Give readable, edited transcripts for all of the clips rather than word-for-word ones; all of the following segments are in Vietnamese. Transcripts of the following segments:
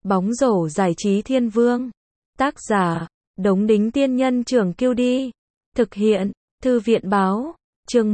Bóng rổ giải trí thiên vương. Tác giả, Đống Đính Tiên Nhân Trưởng Kiêu Đi. Thực hiện, Thư viện Báo. Chương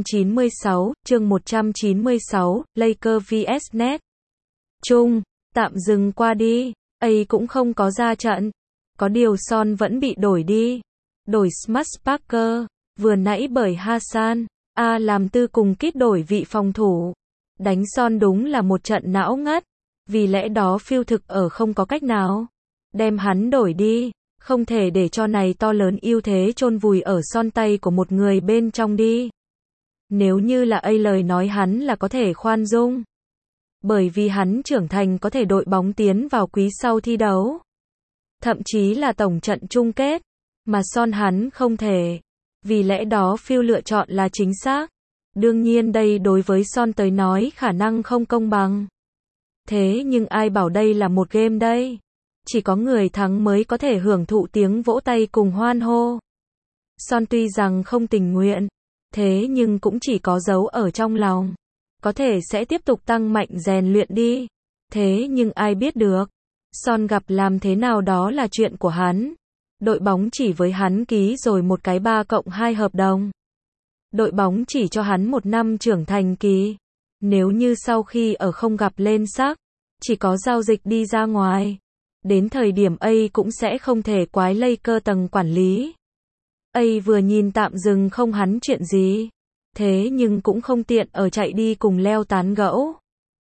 196, Lakers vs Nets. Chung, tạm dừng qua đi. Cũng không có ra trận. Có điều Son vẫn bị đổi đi. Đổi Smuts Parker, vừa nãy bởi Hassan làm tư cùng Kit đổi vị phòng thủ. Đánh Son đúng là một trận não ngất. Vì lẽ đó Phil thực ở không có cách nào. Đem hắn đổi đi. Không thể để cho này to lớn ưu thế chôn vùi ở Son tay của một người bên trong đi. Nếu như là lời nói hắn là có thể khoan dung. Bởi vì hắn trưởng thành có thể đội bóng tiến vào quý sau thi đấu. Thậm chí là tổng trận chung kết. Mà Son hắn không thể. Vì lẽ đó Phil lựa chọn là chính xác. Đương nhiên đây đối với Son tới nói khả năng không công bằng. Thế nhưng ai bảo đây là một game đây? Chỉ có người thắng mới có thể hưởng thụ tiếng vỗ tay cùng hoan hô. Son tuy rằng không tình nguyện, thế nhưng cũng chỉ có giấu ở trong lòng. Có thể sẽ tiếp tục tăng mạnh rèn luyện đi. Thế nhưng ai biết được. Son gặp làm thế nào đó là chuyện của hắn. Đội bóng chỉ với hắn ký rồi một cái 3+2 hợp đồng. Đội bóng chỉ cho hắn 1 năm trưởng thành kỳ. Nếu như sau khi ở không gặp lên sắc, chỉ có giao dịch đi ra ngoài. Đến thời điểm cũng sẽ không thể quái Lakers tầng quản lý. Vừa nhìn tạm dừng không hắn chuyện gì. Thế nhưng cũng không tiện ở chạy đi cùng leo tán gẫu.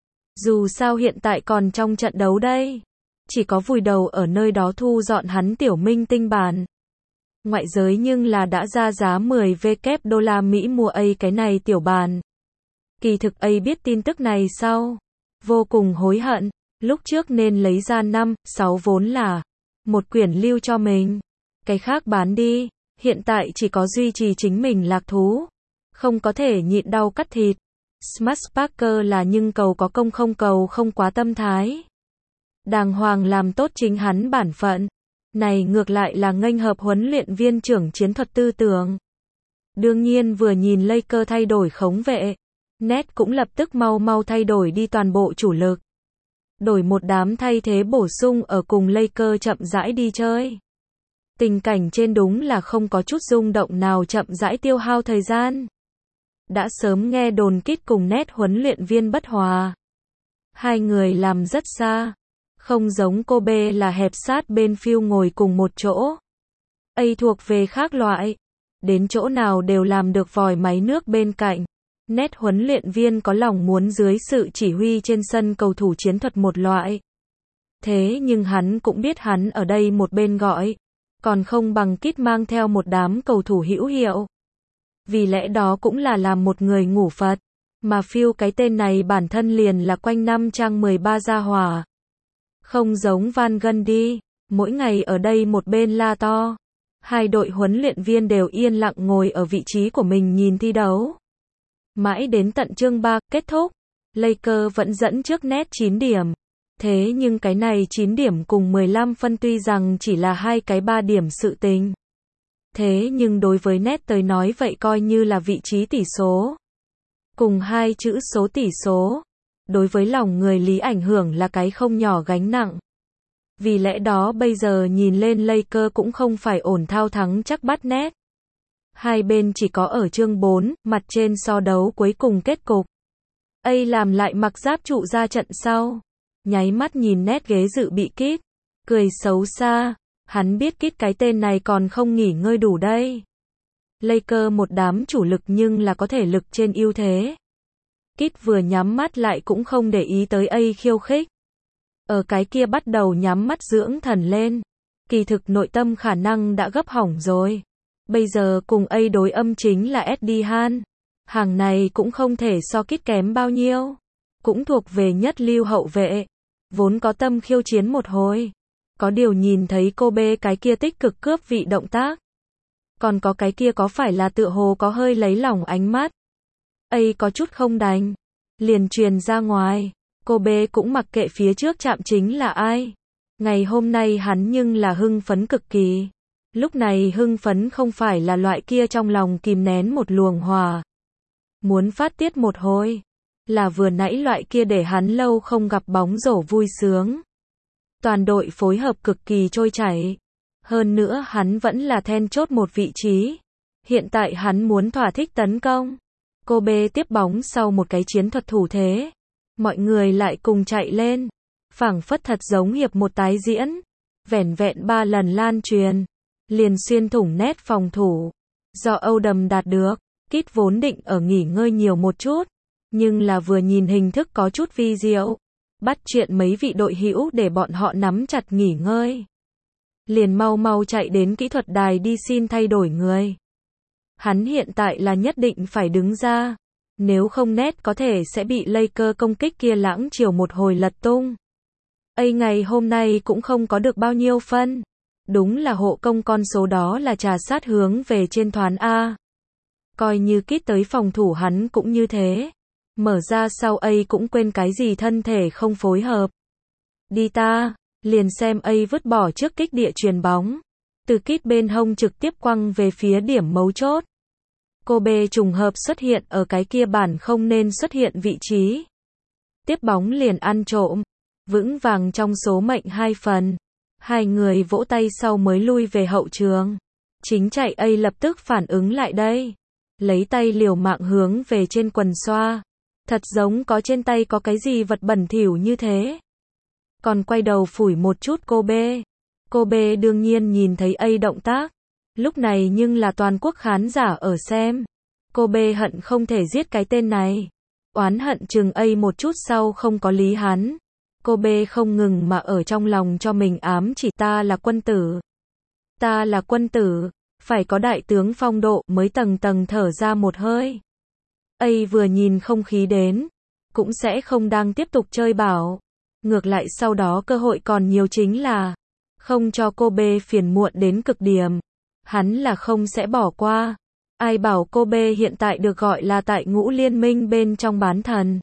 Dù sao hiện tại còn trong trận đấu đây. Chỉ có vùi đầu ở nơi đó thu dọn hắn tiểu minh tinh bản. Ngoại giới nhưng là đã ra giá 10 đô la Mỹ mua cái này tiểu bàn. Kỳ thực biết tin tức này sau. Vô cùng hối hận. Lúc trước nên lấy ra 5-6 vốn là một quyển lưu cho mình. Cái khác bán đi. Hiện tại chỉ có duy trì chính mình lạc thú. Không có thể nhịn đau cắt thịt. Smuts Parker là nhưng cầu có công không cầu không quá tâm thái. Đàng hoàng làm tốt chính hắn bản phận. Này ngược lại là nghênh hợp huấn luyện viên trưởng chiến thuật tư tưởng. Đương nhiên vừa nhìn Lakers thay đổi khống vệ. Nets cũng lập tức mau thay đổi đi toàn bộ chủ lực. Đổi một đám thay thế bổ sung ở cùng Lakers chậm rãi đi chơi. Tình cảnh trên đúng là không có chút rung động nào chậm rãi tiêu hao thời gian. Đã sớm nghe đồn Kit cùng Nets huấn luyện viên bất hòa. Hai người làm rất xa. Không giống Kobe là hẹp sát bên Phil ngồi cùng một chỗ. Thuộc về khác loại. Đến chỗ nào đều làm được vòi máy nước bên cạnh. Nets huấn luyện viên có lòng muốn dưới sự chỉ huy trên sân cầu thủ chiến thuật một loại. Thế nhưng hắn cũng biết hắn ở đây một bên gọi. Còn không bằng Kit mang theo một đám cầu thủ hữu hiệu. Vì lẽ đó cũng là làm một người ngủ Phật. Mà Phil cái tên này bản thân liền là quanh năm trang 13 gia hỏa. Không giống Van Gundy, mỗi ngày ở đây một bên la to. Hai đội huấn luyện viên đều yên lặng ngồi ở vị trí của mình nhìn thi đấu. Mãi đến tận chương 3 kết thúc, Lakers vẫn dẫn trước Nets 9 điểm. Thế nhưng cái này 9 điểm cùng 15 phân tuy rằng chỉ là 3 điểm sự tình. Thế nhưng đối với Nets tới nói vậy coi như là vị trí tỷ số. Cùng 2 chữ số tỷ số. Đối với lòng người Lý ảnh hưởng là cái không nhỏ gánh nặng. Vì lẽ đó bây giờ nhìn lên Lakers cũng không phải ổn thao thắng chắc bắt Nets. Hai bên chỉ có ở chương 4, mặt trên so đấu cuối cùng kết cục. Làm lại mặc giáp trụ ra trận sau. Nháy mắt nhìn Nets ghế dự bị Kit. Cười xấu xa. Hắn biết Kit cái tên này còn không nghỉ ngơi đủ đây. Lakers một đám chủ lực nhưng là có thể lực trên ưu thế. Kit vừa nhắm mắt lại cũng không để ý tới khiêu khích. Ở cái kia bắt đầu nhắm mắt dưỡng thần lên. Kỳ thực nội tâm khả năng đã gấp hỏng rồi. Bây giờ cùng đối âm chính là Eddie Han. Hàng này cũng không thể so Kit kém bao nhiêu. Cũng thuộc về nhất lưu hậu vệ. Vốn có tâm khiêu chiến một hồi. Có điều nhìn thấy Kobe cái kia tích cực cướp vị động tác. Còn có cái kia có phải là tựa hồ có hơi lấy lỏng ánh mắt. Có chút không đành. Liền truyền ra ngoài. Kobe cũng mặc kệ phía trước chạm chính là ai. Ngày hôm nay hắn nhưng là hưng phấn cực kỳ. Lúc này hưng phấn không phải là loại kia trong lòng kìm nén một luồng hỏa. Muốn phát tiết một hồi. Là vừa nãy loại kia để hắn lâu không gặp bóng rổ vui sướng. Toàn đội phối hợp cực kỳ trôi chảy. Hơn nữa hắn vẫn là then chốt một vị trí. Hiện tại hắn muốn thỏa thích tấn công. Kobe tiếp bóng sau một cái chiến thuật thủ thế. Mọi người lại cùng chạy lên. Phảng phất thật giống hiệp một tái diễn. Vẻn vẹn 3 lần lan truyền. Liền xuyên thủng nét phòng thủ. Do Oldham đạt được. Kit vốn định ở nghỉ ngơi nhiều một chút. Nhưng là vừa nhìn hình thức có chút vi diệu. Bắt chuyện mấy vị đội hữu để bọn họ nắm chặt nghỉ ngơi. Liền mau mau chạy đến kỹ thuật đài đi xin thay đổi người. Hắn hiện tại là nhất định phải đứng ra. Nếu không nét có thể sẽ bị Lakers công kích kia lãng chiều một hồi lật tung. Ngày hôm nay cũng không có được bao nhiêu phân. Đúng là hộ công con số đó là trà sát hướng về trên thoán A. Coi như Kit tới phòng thủ hắn cũng như thế. Mở ra sau A cũng quên cái gì thân thể không phối hợp. Đi ta, liền xem A vứt bỏ trước kích địa chuyền bóng. Từ Kit bên hông trực tiếp quăng về phía điểm mấu chốt. Kobe trùng hợp xuất hiện ở cái kia bản không nên xuất hiện vị trí. Tiếp bóng liền ăn trộm. Vững vàng trong số mệnh 2 phần. Hai người vỗ tay sau mới lui về hậu trường. Chính chạy A lập tức phản ứng lại đây. Lấy tay liều mạng hướng về trên quần xoa. Thật giống có trên tay có cái gì vật bẩn thỉu như thế. Còn quay đầu phủi một chút Kobe. Kobe đương nhiên nhìn thấy A động tác. Lúc này nhưng là toàn quốc khán giả ở xem. Kobe hận không thể giết cái tên này. Oán hận chừng A một chút sau không có lý hắn. Kobe không ngừng mà ở trong lòng cho mình ám chỉ ta là quân tử. Ta là quân tử. Phải có đại tướng phong độ mới tầng tầng thở ra một hơi. A vừa nhìn không khí đến. Cũng sẽ không đang tiếp tục chơi bảo. Ngược lại sau đó cơ hội còn nhiều chính là. Không cho Kobe phiền muộn đến cực điểm. Hắn là không sẽ bỏ qua. Ai bảo Kobe hiện tại được gọi là tại ngũ liên minh bên trong bán thần.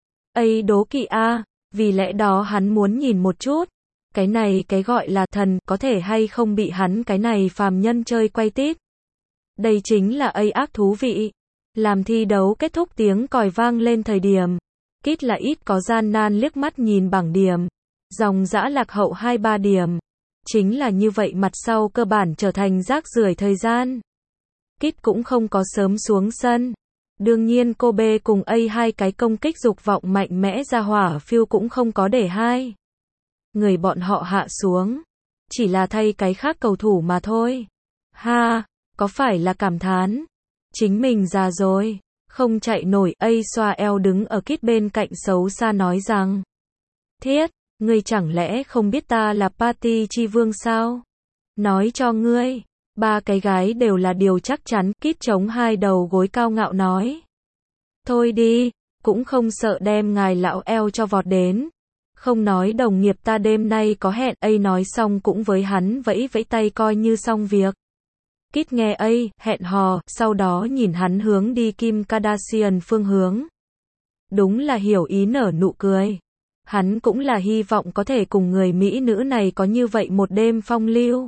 A đố kỵ A. Vì lẽ đó hắn muốn nhìn một chút. Cái này cái gọi là thần có thể hay không bị hắn cái này phàm nhân chơi quay tít. Đây chính là A ác thú vị. Làm thi đấu kết thúc tiếng còi vang lên thời điểm. Kit là ít có gian nan liếc mắt nhìn bảng điểm. Dòng dã lạc hậu 2-3 điểm. Chính là như vậy mặt sau cơ bản trở thành rác rưởi thời gian. Kit cũng không có sớm xuống sân. Đương nhiên Kobe cùng A hai cái công kích dục vọng mạnh mẽ ra hỏa phiêu cũng không có để hai. Người bọn họ hạ xuống. Chỉ là thay cái khác cầu thủ mà thôi. Ha, có phải là cảm thán. Chính mình già rồi. Không chạy nổi. A xoa eo đứng ở Kit bên cạnh xấu xa nói rằng. Thiết, ngươi chẳng lẽ không biết ta là Party Chi Vương sao? Nói cho ngươi. 3 cái gái đều là điều chắc chắn. Kit chống hai đầu gối cao ngạo nói. Thôi đi, cũng không sợ đem ngài lão eo cho vọt đến. Không nói đồng nghiệp ta đêm nay có hẹn. A nói xong cũng với hắn vẫy vẫy tay coi như xong việc. Kit nghe A hẹn hò, sau đó nhìn hắn hướng đi Kim Kardashian phương hướng. Đúng là hiểu ý nở nụ cười. Hắn cũng là hy vọng có thể cùng người Mỹ nữ này có như vậy một đêm phong lưu.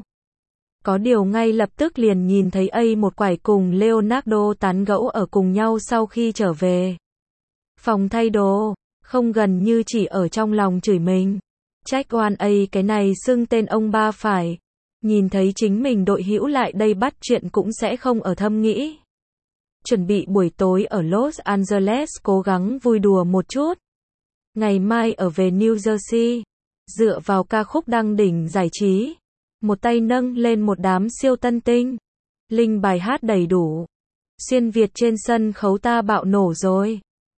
Có điều ngay lập tức liền nhìn thấy A một quải cùng Leonardo tán gẫu ở cùng nhau sau khi trở về. Phòng thay đồ, không gần như chỉ ở trong lòng chửi mình. Trách oan A cái này xưng tên ông ba phải. Nhìn thấy chính mình đội hữu lại đây bắt chuyện cũng sẽ không ở thâm nghĩ. Chuẩn bị buổi tối ở Los Angeles cố gắng vui đùa một chút. Ngày mai ở về New Jersey. Dựa vào ca khúc đăng đỉnh giải trí. Một tay nâng lên một đám siêu tân tinh. Linh bài hát đầy đủ. Xuyên Việt trên sân khấu ta bạo nổ rồi.